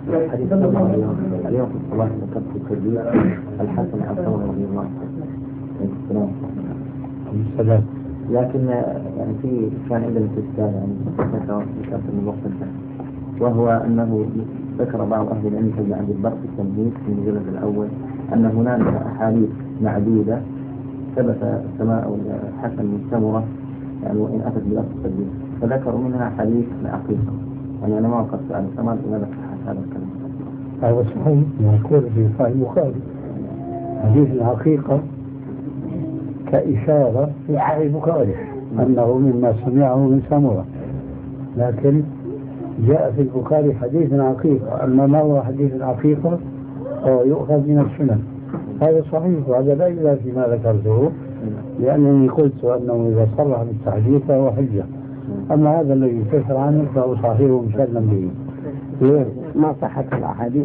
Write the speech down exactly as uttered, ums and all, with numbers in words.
حديث اليوم اليوم في الصلاة ذكرت في التدبير الحسن عن ثمر رضي الله عنه السلام. لكن يعني في كان عندنا في الكتاب يعني ذكرت من الوقت الثاني، وهو أنه ذكر بعض أهل العلم كما عبد البر في التمهيد في المجلد الأول أن هناك أحاديث معدودة ثبت سماء الحسن من ثمرة يعني وإن أتت بلفظ التدبير، فذكروا منها حديث العقيقة. يعني أنا ما وقفت على السماء لماذا صحت هذا الكلام؟ هذا صحيح مذكور في صحيح البخاري حديث العقيقة كإشارة في صحيح البخاري أنه مما سمعه من سمرة، لكن جاء في البخاري حديث العقيقة. أما ما هو حديث العقيقة هو يؤخذ من السنن، هذا صحيح وهذا لا يزال فيما ذكرته، لأنني قلت أنه إذا صرح بالتحديث فهو حجة. أما هذا الذي يكفر عنه فهو صحيح مسلم به. ما صحت الأحاديث